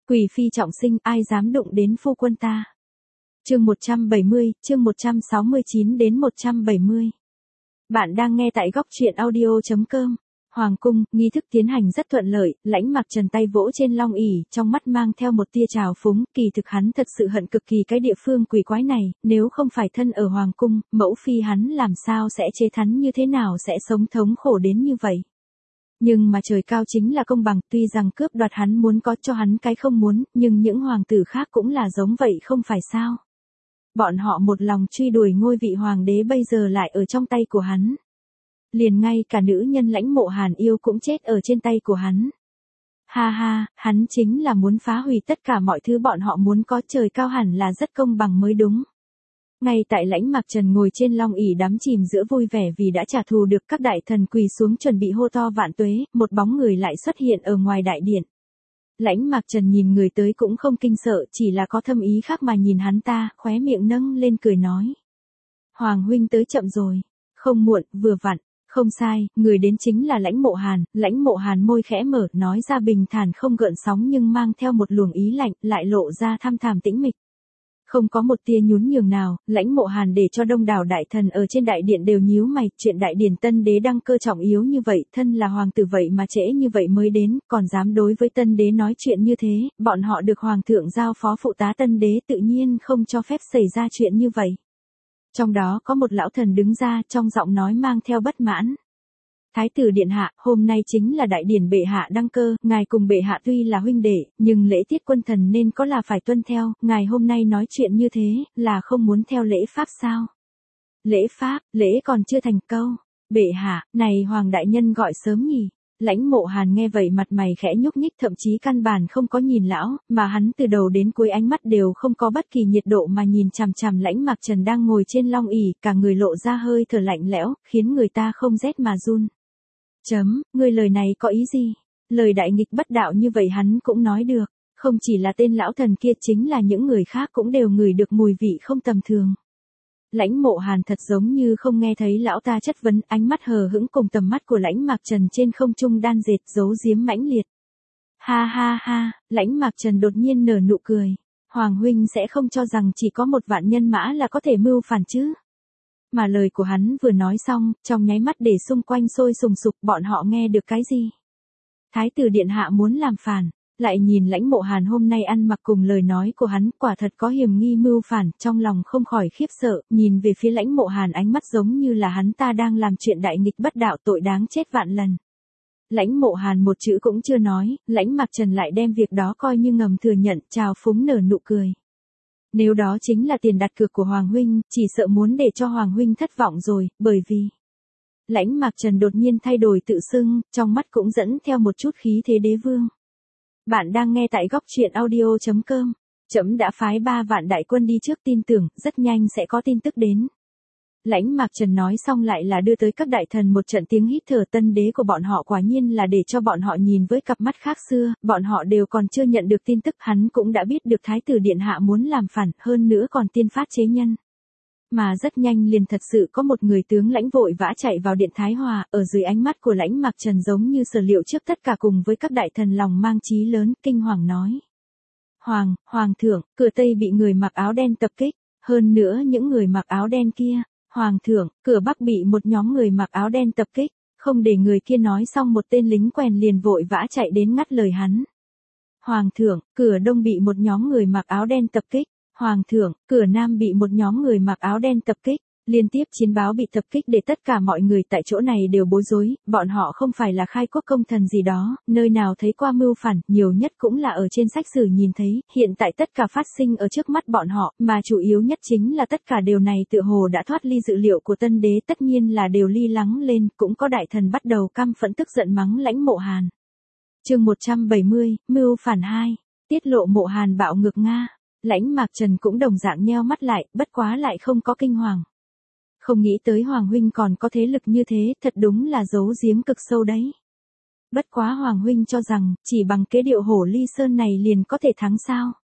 Quỷ phi trọng sinh, ai dám đụng đến phu quân ta. Chương 170, chương 169 đến 170. Bạn đang nghe tại góc truyện audio.com. Hoàng cung, nghi thức tiến hành rất thuận lợi, Lãnh Mặc Trần tay vỗ trên long ỷ, trong mắt mang theo một tia trào phúng, kỳ thực hắn thật sự hận cực kỳ cái địa phương quỷ quái này, nếu không phải thân ở hoàng cung, mẫu phi hắn làm sao sẽ chế thắn như thế nào sẽ sống thống khổ đến như vậy. Nhưng mà trời cao chính là công bằng, tuy rằng cướp đoạt hắn muốn có cho hắn cái không muốn, nhưng những hoàng tử khác cũng là giống vậy không phải sao. Bọn họ một lòng truy đuổi ngôi vị hoàng đế bây giờ lại ở trong tay của hắn. Liền ngay cả nữ nhân Lãnh Mộ Hàn yêu cũng chết ở trên tay của hắn. Ha ha, hắn chính là muốn phá hủy tất cả mọi thứ bọn họ muốn có, trời cao hẳn là rất công bằng mới đúng. Ngay tại Lãnh Mặc Trần ngồi trên long ỷ đắm chìm giữa vui vẻ vì đã trả thù được các đại thần quỳ xuống chuẩn bị hô to vạn tuế, một bóng người lại xuất hiện ở ngoài đại điện. Lãnh Mặc Trần nhìn người tới cũng không kinh sợ, chỉ là có thâm ý khác mà nhìn hắn ta, khóe miệng nâng lên cười nói. Hoàng huynh tới chậm rồi, không muộn, vừa vặn. Không sai, người đến chính là Lãnh Mộ Hàn. Lãnh Mộ Hàn môi khẽ mở, nói ra bình thản không gợn sóng nhưng mang theo một luồng ý lạnh, lại lộ ra thăm thẳm tĩnh mịch. Không có một tia nhún nhường nào, Lãnh Mộ Hàn để cho đông đảo đại thần ở trên đại điện đều nhíu mày, chuyện đại điển tân đế đăng cơ trọng yếu như vậy, thân là hoàng tử vậy mà trễ như vậy mới đến, còn dám đối với tân đế nói chuyện như thế, bọn họ được hoàng thượng giao phó phụ tá tân đế tự nhiên không cho phép xảy ra chuyện như vậy. Trong đó có một lão thần đứng ra, trong giọng nói mang theo bất mãn. Thái tử điện hạ, hôm nay chính là đại điển bệ hạ đăng cơ, ngài cùng bệ hạ tuy là huynh đệ, nhưng lễ tiết quân thần nên có là phải tuân theo, ngài hôm nay nói chuyện như thế, là không muốn theo lễ pháp sao? Lễ pháp, lễ còn chưa thành câu. Bệ hạ, này hoàng đại nhân gọi sớm nhỉ? Lãnh Mộ Hàn nghe vậy mặt mày khẽ nhúc nhích, thậm chí căn bản không có nhìn lão, mà hắn từ đầu đến cuối ánh mắt đều không có bất kỳ nhiệt độ mà nhìn chằm chằm Lãnh Mặc Trần đang ngồi trên long ỷ, cả người lộ ra hơi thở lạnh lẽo, khiến người ta không rét mà run. Ngươi lời này có ý gì? Lời đại nghịch bất đạo như vậy hắn cũng nói được, không chỉ là tên lão thần kia chính là những người khác cũng đều ngửi được mùi vị không tầm thường. Lãnh Mộ Hàn thật giống như không nghe thấy lão ta chất vấn, ánh mắt hờ hững cùng tầm mắt của Lãnh Mặc Trần trên không trung đan dệt giấu giếm mãnh liệt. Ha ha ha, Lãnh Mặc Trần đột nhiên nở nụ cười. Hoàng huynh sẽ không cho rằng chỉ có một vạn nhân mã là có thể mưu phản chứ? Mà lời của hắn vừa nói xong, trong nháy mắt để xung quanh sôi sùng sục, bọn họ nghe được cái gì? Thái tử điện hạ muốn làm phản. Lại nhìn Lãnh Mộ Hàn hôm nay ăn mặc cùng lời nói của hắn, quả thật có hiểm nghi mưu phản, trong lòng không khỏi khiếp sợ, nhìn về phía Lãnh Mộ Hàn ánh mắt giống như là hắn ta đang làm chuyện đại nghịch bất đạo, tội đáng chết vạn lần. Lãnh Mộ Hàn một chữ cũng chưa nói, Lãnh Mặc Trần lại đem việc đó coi như ngầm thừa nhận, trào phúng nở nụ cười. Nếu đó chính là tiền đặt cược của Hoàng huynh, chỉ sợ muốn để cho Hoàng huynh thất vọng rồi, bởi vì Lãnh Mặc Trần đột nhiên thay đổi tự xưng, trong mắt cũng dẫn theo một chút khí thế đế vương. Bạn đang nghe tại góc truyện audio.com. Trẫm đã phái 3 vạn đại quân đi trước, tin tưởng rất nhanh sẽ có tin tức đến. Lãnh Mặc Trần nói xong lại là đưa tới các đại thần một trận tiếng hít thở, tân đế của bọn họ quả nhiên là để cho bọn họ nhìn với cặp mắt khác xưa, bọn họ đều còn chưa nhận được tin tức, hắn cũng đã biết được thái tử điện hạ muốn làm phản, hơn nữa còn tiên phát chế nhân. Mà rất nhanh liền thật sự có một người tướng lãnh vội vã chạy vào điện Thái Hòa, ở dưới ánh mắt của Lãnh Mặc Trần giống như sở liệu trước tất cả cùng với các đại thần lòng mang chí lớn, kinh hoàng nói. Hoàng thượng, cửa Tây bị người mặc áo đen tập kích, hơn nữa những người mặc áo đen kia, Hoàng thượng, cửa Bắc bị một nhóm người mặc áo đen tập kích, không để người kia nói xong một tên lính quèn liền vội vã chạy đến ngắt lời hắn. Hoàng thượng, cửa Đông bị một nhóm người mặc áo đen tập kích. Hoàng thượng, cửa Nam bị một nhóm người mặc áo đen tập kích, liên tiếp chiến báo bị tập kích để tất cả mọi người tại chỗ này đều bối rối, bọn họ không phải là khai quốc công thần gì đó, nơi nào thấy qua mưu phản, nhiều nhất cũng là ở trên sách sử nhìn thấy, hiện tại tất cả phát sinh ở trước mắt bọn họ, mà chủ yếu nhất chính là tất cả điều này tựa hồ đã thoát ly dự liệu của tân đế, tất nhiên là đều ly lắng lên, cũng có đại thần bắt đầu căm phẫn tức giận mắng Lãnh Mộ Hàn. Chương 170, mưu phản 2, tiết lộ Mộ Hàn bạo ngược Nga. Lãnh Mặc Trần cũng đồng dạng nheo mắt lại, bất quá lại không có kinh hoàng. Không nghĩ tới Hoàng huynh còn có thế lực như thế, thật đúng là giấu giếm cực sâu đấy. Bất quá Hoàng huynh cho rằng, chỉ bằng kế điệu hổ ly sơn này liền có thể thắng sao?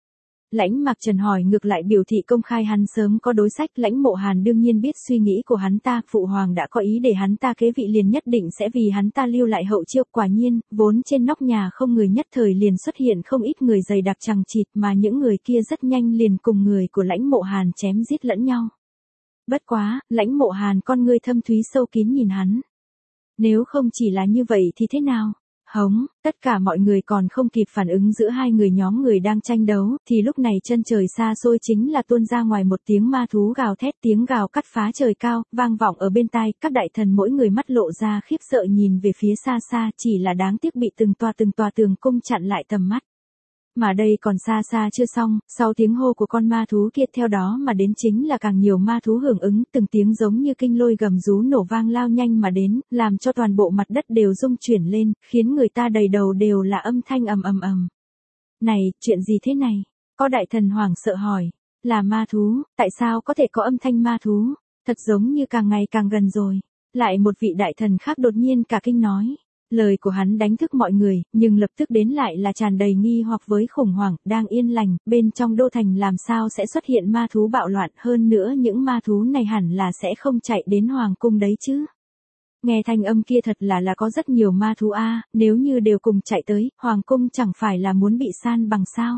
Lãnh Mạc Trần hỏi ngược lại biểu thị công khai hắn sớm có đối sách. Lãnh Mộ Hàn đương nhiên biết suy nghĩ của hắn ta, phụ hoàng đã có ý để hắn ta kế vị liền nhất định sẽ vì hắn ta lưu lại hậu chiêu. Quả nhiên, vốn trên nóc nhà không người nhất thời liền xuất hiện không ít người dày đặc chằng chịt, mà những người kia rất nhanh liền cùng người của Lãnh Mộ Hàn chém giết lẫn nhau. Bất quá, Lãnh Mộ Hàn con ngươi thâm thúy sâu kín nhìn hắn. Nếu không chỉ là như vậy thì thế nào? Hống, tất cả mọi người còn không kịp phản ứng giữa hai nhóm người đang tranh đấu, thì lúc này chân trời xa xôi chính là tuôn ra ngoài một tiếng ma thú gào thét, tiếng gào cắt phá trời cao, vang vọng ở bên tai. Các đại thần mỗi người mắt lộ ra khiếp sợ nhìn về phía xa xa, chỉ là đáng tiếc bị từng tòa tường cung chặn lại tầm mắt. Mà đây còn xa xa chưa xong, sau tiếng hô của con ma thú kia theo đó mà đến chính là càng nhiều ma thú hưởng ứng, từng tiếng giống như kinh lôi gầm rú nổ vang lao nhanh mà đến, làm cho toàn bộ mặt đất đều rung chuyển lên, khiến người ta đầy đầu đều là âm thanh ầm ầm ầm. Này, chuyện gì thế này? Có đại thần hoảng sợ hỏi. Là ma thú, tại sao có thể có âm thanh ma thú? Thật giống như càng ngày càng gần rồi. Lại một vị đại thần khác đột nhiên cả kinh nói. Lời của hắn đánh thức mọi người, nhưng lập tức đến lại là tràn đầy nghi hoặc với khủng hoảng, đang yên lành, bên trong đô thành làm sao sẽ xuất hiện ma thú bạo loạn, hơn nữa những ma thú này hẳn là sẽ không chạy đến hoàng cung đấy chứ. Nghe thanh âm kia thật là có rất nhiều ma thú a, nếu như đều cùng chạy tới, hoàng cung chẳng phải là muốn bị san bằng sao.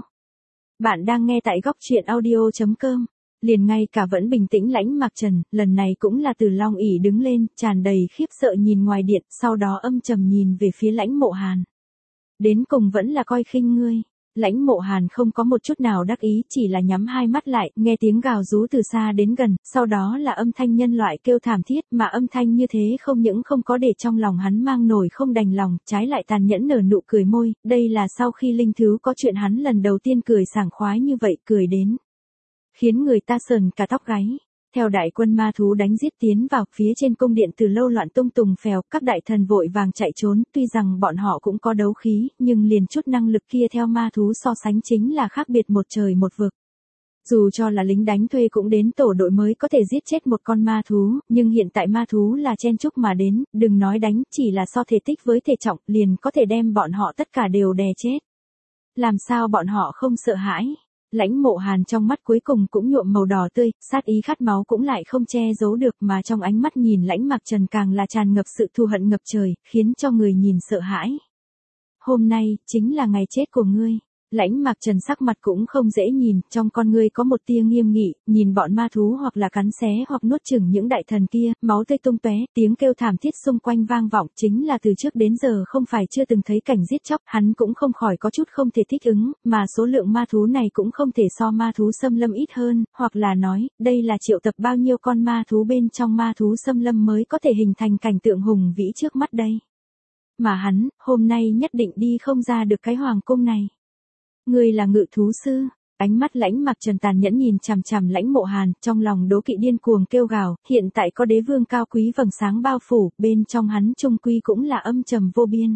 Bạn đang nghe tại góc truyện audio.com. Liền ngay cả vẫn bình tĩnh Lãnh Mạc Trần, lần này cũng là từ long ỷ đứng lên, tràn đầy khiếp sợ nhìn ngoài điện, sau đó âm trầm nhìn về phía Lãnh Mộ Hàn. Đến cùng vẫn là coi khinh ngươi. Lãnh Mộ Hàn không có một chút nào đắc ý, chỉ là nhắm hai mắt lại, nghe tiếng gào rú từ xa đến gần, sau đó là âm thanh nhân loại kêu thảm thiết, mà âm thanh như thế không những không có để trong lòng hắn mang nổi không đành lòng, trái lại tàn nhẫn nở nụ cười môi, đây là sau khi linh thứ có chuyện hắn lần đầu tiên cười sảng khoái như vậy, cười đến khiến người ta sờn cả tóc gáy. Theo đại quân ma thú đánh giết tiến vào, phía trên cung điện từ lâu loạn tung tùng phèo, các đại thần vội vàng chạy trốn, tuy rằng bọn họ cũng có đấu khí, nhưng liền chút năng lực kia theo ma thú so sánh chính là khác biệt một trời một vực. Dù cho là lính đánh thuê cũng đến tổ đội mới có thể giết chết một con ma thú, nhưng hiện tại ma thú là chen chúc mà đến, đừng nói đánh, chỉ là so thể tích với thể trọng, liền có thể đem bọn họ tất cả đều đè chết. Làm sao bọn họ không sợ hãi? Lãnh Mộ Hàn trong mắt cuối cùng cũng nhuộm màu đỏ tươi, sát ý khát máu cũng lại không che giấu được, mà trong ánh mắt nhìn Lãnh Mạc Trần càng là tràn ngập sự thù hận ngập trời, khiến cho người nhìn sợ hãi. Hôm nay, chính là ngày chết của ngươi. Lãnh Mạc Trần sắc mặt cũng không dễ nhìn, trong con ngươi có một tia nghiêm nghị, nhìn bọn ma thú hoặc là cắn xé hoặc nuốt chửng những đại thần kia, máu tươi tung tóe, tiếng kêu thảm thiết xung quanh vang vọng, chính là từ trước đến giờ không phải chưa từng thấy cảnh giết chóc, hắn cũng không khỏi có chút không thể thích ứng, mà số lượng ma thú này cũng không thể so ma thú xâm lâm ít hơn, hoặc là nói, đây là triệu tập bao nhiêu con ma thú bên trong ma thú xâm lâm mới có thể hình thành cảnh tượng hùng vĩ trước mắt đây. Mà hắn, hôm nay nhất định đi không ra được cái hoàng cung này. Ngươi là ngự thú sư. Ánh mắt Lãnh Mạc Trần tàn nhẫn nhìn chằm chằm Lãnh Mộ Hàn, trong lòng đố kỵ điên cuồng kêu gào, hiện tại có đế vương cao quý vầng sáng bao phủ, bên trong hắn trung quy cũng là âm trầm vô biên.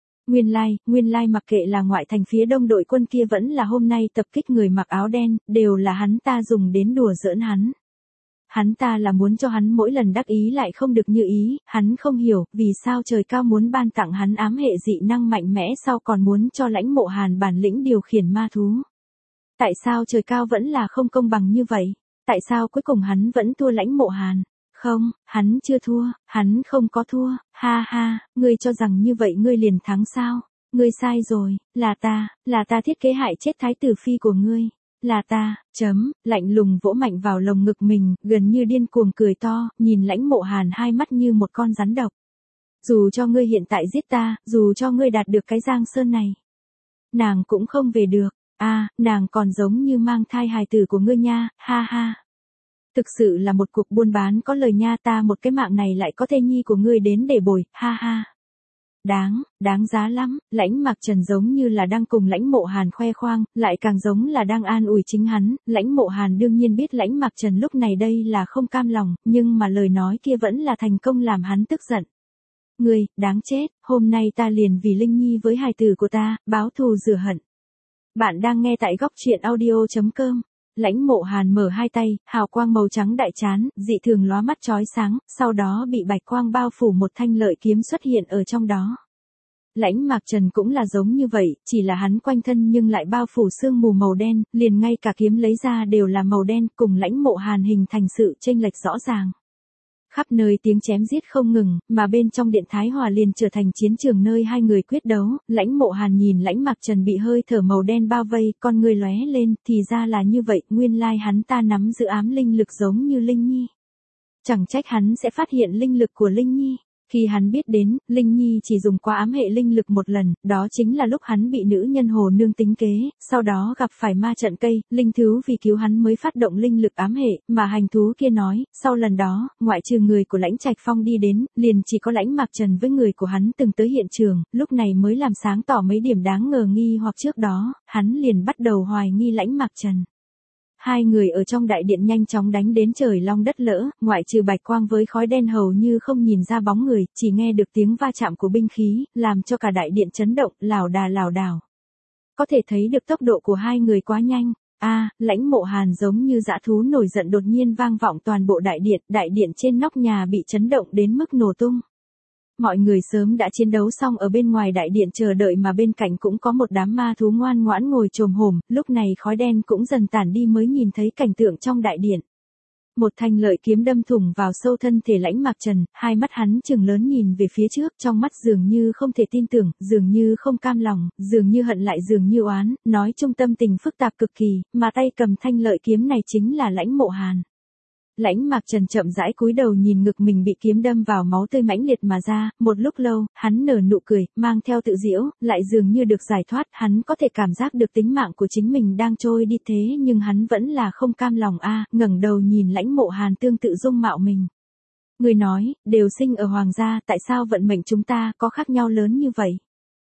Nguyên lai mặc kệ là ngoại thành phía đông đội quân kia vẫn là hôm nay tập kích người mặc áo đen, đều là hắn ta dùng đến đùa giỡn hắn. Hắn ta là muốn cho hắn mỗi lần đắc ý lại không được như ý, hắn không hiểu, vì sao trời cao muốn ban tặng hắn ám hệ dị năng mạnh mẽ sau còn muốn cho Lãnh Mộ Hàn bản lĩnh điều khiển ma thú. Tại sao trời cao vẫn là không công bằng như vậy? Tại sao cuối cùng hắn vẫn thua Lãnh Mộ Hàn? Không, hắn chưa thua, hắn không có thua, ha ha, ngươi cho rằng như vậy ngươi liền thắng sao? Ngươi sai rồi, là ta thiết kế hại chết thái tử phi của ngươi. Là ta, lạnh lùng vỗ mạnh vào lồng ngực mình, gần như điên cuồng cười to, nhìn Lãnh Mộ Hàn hai mắt như một con rắn độc. Dù cho ngươi hiện tại giết ta, dù cho ngươi đạt được cái Giang Sơn này, nàng cũng không về được, nàng còn giống như mang thai hài tử của ngươi nha, ha ha. Thực sự là một cuộc buôn bán có lời nha, ta một cái mạng này lại có thê nhi của ngươi đến để bồi, ha ha. Đáng giá lắm. Lãnh Mạc Trần giống như là đang cùng Lãnh Mộ Hàn khoe khoang, lại càng giống là đang an ủi chính hắn. Lãnh Mộ Hàn đương nhiên biết Lãnh Mạc Trần lúc này đây là không cam lòng, nhưng mà lời nói kia vẫn là thành công làm hắn tức giận. Ngươi, đáng chết, hôm nay ta liền vì Linh Nhi với hài tử của ta, báo thù rửa hận. Bạn đang nghe tại góc truyện audio.com. Lãnh Mộ Hàn mở hai tay, hào quang màu trắng đại chán, dị thường lóa mắt chói sáng, sau đó bị bạch quang bao phủ, một thanh lợi kiếm xuất hiện ở trong đó. Lãnh Mạc Trần cũng là giống như vậy, chỉ là hắn quanh thân nhưng lại bao phủ sương mù màu đen, liền ngay cả kiếm lấy ra đều là màu đen, cùng Lãnh Mộ Hàn hình thành sự chênh lệch rõ ràng. Khắp nơi tiếng chém giết không ngừng, mà bên trong điện Thái Hòa liền trở thành chiến trường nơi hai người quyết đấu. Lãnh Mộ Hàn nhìn Lãnh Mạc Trần bị hơi thở màu đen bao vây, con người lóe lên, thì ra là như vậy, nguyên lai hắn ta nắm giữ ám linh lực giống như Linh Nhi. Chẳng trách hắn sẽ phát hiện linh lực của Linh Nhi. Khi hắn biết đến, Linh Nhi chỉ dùng qua ám hệ linh lực một lần, đó chính là lúc hắn bị nữ nhân Hồ Nương tính kế, sau đó gặp phải ma trận cây, linh thú vì cứu hắn mới phát động linh lực ám hệ, mà hành thú kia nói, sau lần đó, ngoại trừ người của Lãnh Trạch Phong đi đến, liền chỉ có Lãnh Mạc Trần với người của hắn từng tới hiện trường, lúc này mới làm sáng tỏ mấy điểm đáng ngờ nghi hoặc trước đó, hắn liền bắt đầu hoài nghi Lãnh Mạc Trần. Hai người ở trong đại điện nhanh chóng đánh đến trời long đất lỡ, ngoại trừ bạch quang với khói đen hầu như không nhìn ra bóng người, chỉ nghe được tiếng va chạm của binh khí, làm cho cả đại điện chấn động, lảo đảo. Có thể thấy được tốc độ của hai người quá nhanh. Lãnh Mộ Hàn giống như dã thú nổi giận đột nhiên vang vọng toàn bộ đại điện trên nóc nhà bị chấn động đến mức nổ tung. Mọi người sớm đã chiến đấu xong ở bên ngoài đại điện chờ đợi mà bên cạnh cũng có một đám ma thú ngoan ngoãn ngồi chồm hổm, lúc này khói đen cũng dần tản đi mới nhìn thấy cảnh tượng trong đại điện. Một thanh lợi kiếm đâm thủng vào sâu thân thể Lãnh Mạc Trần, hai mắt hắn trừng lớn nhìn về phía trước, trong mắt dường như không thể tin tưởng, dường như không cam lòng, dường như hận lại dường như oán, nói chung tâm tình phức tạp cực kỳ, mà tay cầm thanh lợi kiếm này chính là Lãnh Mộ Hàn. Lãnh Mạc Trần chậm rãi cúi đầu nhìn ngực mình bị kiếm đâm vào máu tươi mãnh liệt mà ra, một lúc lâu, hắn nở nụ cười, mang theo tự giễu, lại dường như được giải thoát, hắn có thể cảm giác được tính mạng của chính mình đang trôi đi thế nhưng hắn vẫn là không cam lòng ngẩng đầu nhìn Lãnh Mộ Hàn tương tự dung mạo mình. Người nói, đều sinh ở hoàng gia, tại sao vận mệnh chúng ta có khác nhau lớn như vậy?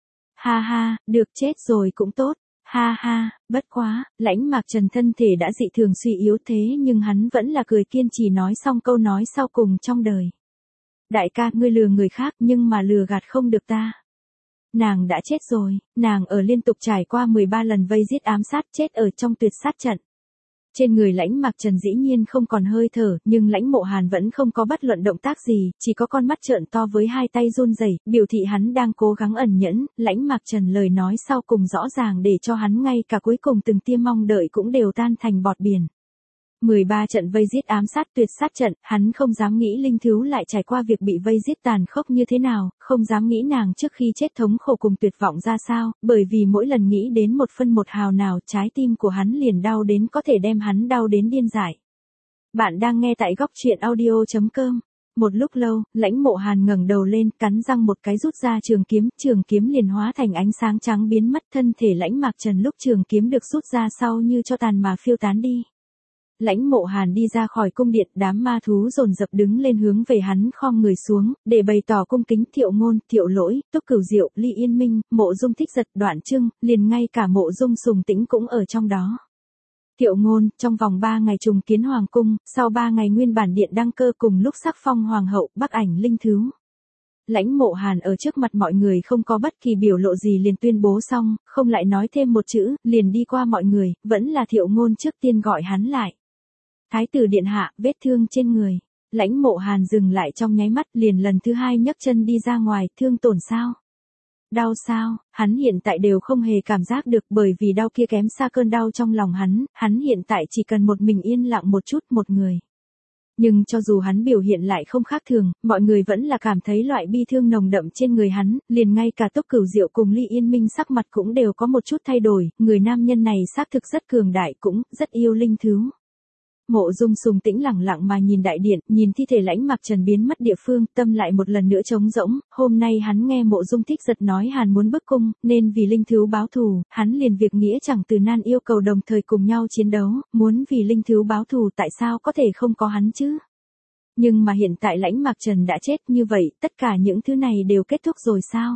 Ha, được chết rồi cũng tốt. Ha, bất quá, Lãnh Mạc Trần thân thể đã dị thường suy yếu thế nhưng hắn vẫn là cười kiên trì nói xong câu nói sau cùng trong đời. Đại ca, ngươi lừa người khác nhưng mà lừa gạt không được ta. Nàng đã chết rồi, nàng ở liên tục trải qua 13 lần vây giết ám sát chết ở trong tuyệt sát trận. Trên người Lãnh Mạc Trần dĩ nhiên không còn hơi thở, nhưng Lãnh Mộ Hàn vẫn không có bất luận động tác gì, chỉ có con mắt trợn to với hai tay run rẩy, biểu thị hắn đang cố gắng ẩn nhẫn. Lãnh Mạc Trần lời nói sau cùng rõ ràng để cho hắn ngay cả cuối cùng từng tia mong đợi cũng đều tan thành bọt biển. 13 trận vây giết ám sát tuyệt sát trận, hắn không dám nghĩ linh thú lại trải qua việc bị vây giết tàn khốc như thế nào, không dám nghĩ nàng trước khi chết thống khổ cùng tuyệt vọng ra sao, bởi vì mỗi lần nghĩ đến một phân một hào nào trái tim của hắn liền đau đến có thể đem hắn đau đến điên dại. Bạn đang nghe tại góc truyện audio.com. Một lúc lâu, Lãnh Mộ Hàn ngẩng đầu lên, cắn răng một cái rút ra trường kiếm liền hóa thành ánh sáng trắng biến mất, thân thể Lãnh Mạc Trần lúc trường kiếm được rút ra sau như cho tàn mà phiêu tán đi. Lãnh Mộ Hàn đi ra khỏi cung điện, đám ma thú dồn dập đứng lên hướng về hắn khom người xuống, để bày tỏ cung kính. Thiệu Ngôn, Thiệu Lỗi, Túc Cửu Diệu, Ly Yên Minh, Mộ Dung Thích Giật, Đoạn Trưng, liền ngay cả Mộ Dung Sùng Tĩnh cũng ở trong đó. Thiệu Ngôn, trong vòng 3 ngày trùng kiến hoàng cung, sau 3 ngày nguyên bản điện đăng cơ cùng lúc sắc phong hoàng hậu, Bắc Ảnh linh thú. Lãnh Mộ Hàn ở trước mặt mọi người không có bất kỳ biểu lộ gì liền tuyên bố xong, không lại nói thêm một chữ, liền đi qua mọi người, vẫn là Thiệu Ngôn trước tiên gọi hắn lại. Thái tử điện hạ, vết thương trên người. Lãnh Mộ Hàn dừng lại trong nháy mắt, liền lần thứ hai nhấc chân đi ra ngoài, thương tổn sao? Đau sao? Hắn hiện tại đều không hề cảm giác được, bởi vì đau kia kém xa cơn đau trong lòng hắn hiện tại chỉ cần một mình yên lặng một chút, một người. Nhưng cho dù hắn biểu hiện lại không khác thường, mọi người vẫn là cảm thấy loại bi thương nồng đậm trên người hắn, liền ngay cả Túc Cửu Diệu cùng Ly Yên Minh sắc mặt cũng đều có một chút thay đổi, người nam nhân này xác thực rất cường đại, cũng rất yêu linh thú. Mộ Dung Sùng Tĩnh lẳng lặng mà nhìn đại điện, nhìn thi thể Lãnh Mạc Trần biến mất địa phương, tâm lại một lần nữa trống rỗng. Hôm nay hắn nghe Mộ Dung Thích Giật nói Hàn muốn bức cung, nên vì linh thú báo thù, hắn liền việc nghĩa chẳng từ nan yêu cầu đồng thời cùng nhau chiến đấu, muốn vì linh thú báo thù tại sao có thể không có hắn chứ? Nhưng mà hiện tại Lãnh Mạc Trần đã chết, như vậy, tất cả những thứ này đều kết thúc rồi sao?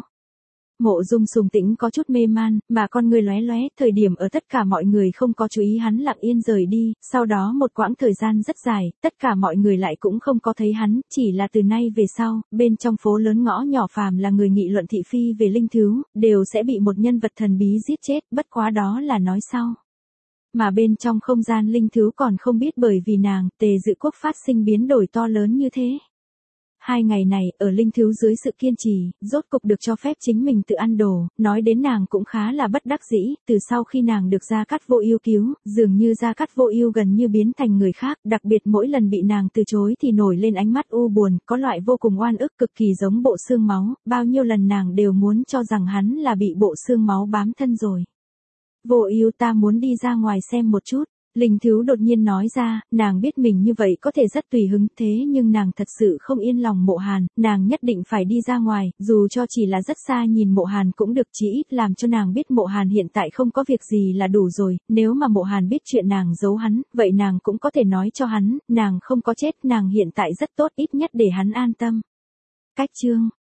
Mộ Dung Sùng Tĩnh có chút mê man, mà con người lóe lóe, thời điểm ở tất cả mọi người không có chú ý hắn lặng yên rời đi, sau đó một quãng thời gian rất dài, tất cả mọi người lại cũng không có thấy hắn, chỉ là từ nay về sau, bên trong phố lớn ngõ nhỏ phàm là người nghị luận thị phi về linh thú, đều sẽ bị một nhân vật thần bí giết chết, bất quá đó là nói sau. Mà bên trong không gian linh thú còn không biết bởi vì nàng, Tề Dự Quốc phát sinh biến đổi to lớn như thế. 2 ngày này, ở Linh Thiếu dưới sự kiên trì, rốt cục được cho phép chính mình tự ăn đồ, nói đến nàng cũng khá là bất đắc dĩ, từ sau khi nàng được Gia Cát Vô Ưu cứu, dường như Gia Cát Vô Ưu gần như biến thành người khác, đặc biệt mỗi lần bị nàng từ chối thì nổi lên ánh mắt u buồn, có loại vô cùng oan ức cực kỳ giống bộ xương máu, bao nhiêu lần nàng đều muốn cho rằng hắn là bị bộ xương máu bám thân rồi. Vô Ưu, ta muốn đi ra ngoài xem một chút. Linh Thiếu đột nhiên nói ra, nàng biết mình như vậy có thể rất tùy hứng, thế nhưng nàng thật sự không yên lòng Mộ Hàn, nàng nhất định phải đi ra ngoài, dù cho chỉ là rất xa nhìn Mộ Hàn cũng được, chỉ ít làm cho nàng biết Mộ Hàn hiện tại không có việc gì là đủ rồi, nếu mà Mộ Hàn biết chuyện nàng giấu hắn, vậy nàng cũng có thể nói cho hắn, nàng không có chết, nàng hiện tại rất tốt, ít nhất để hắn an tâm. Cách chương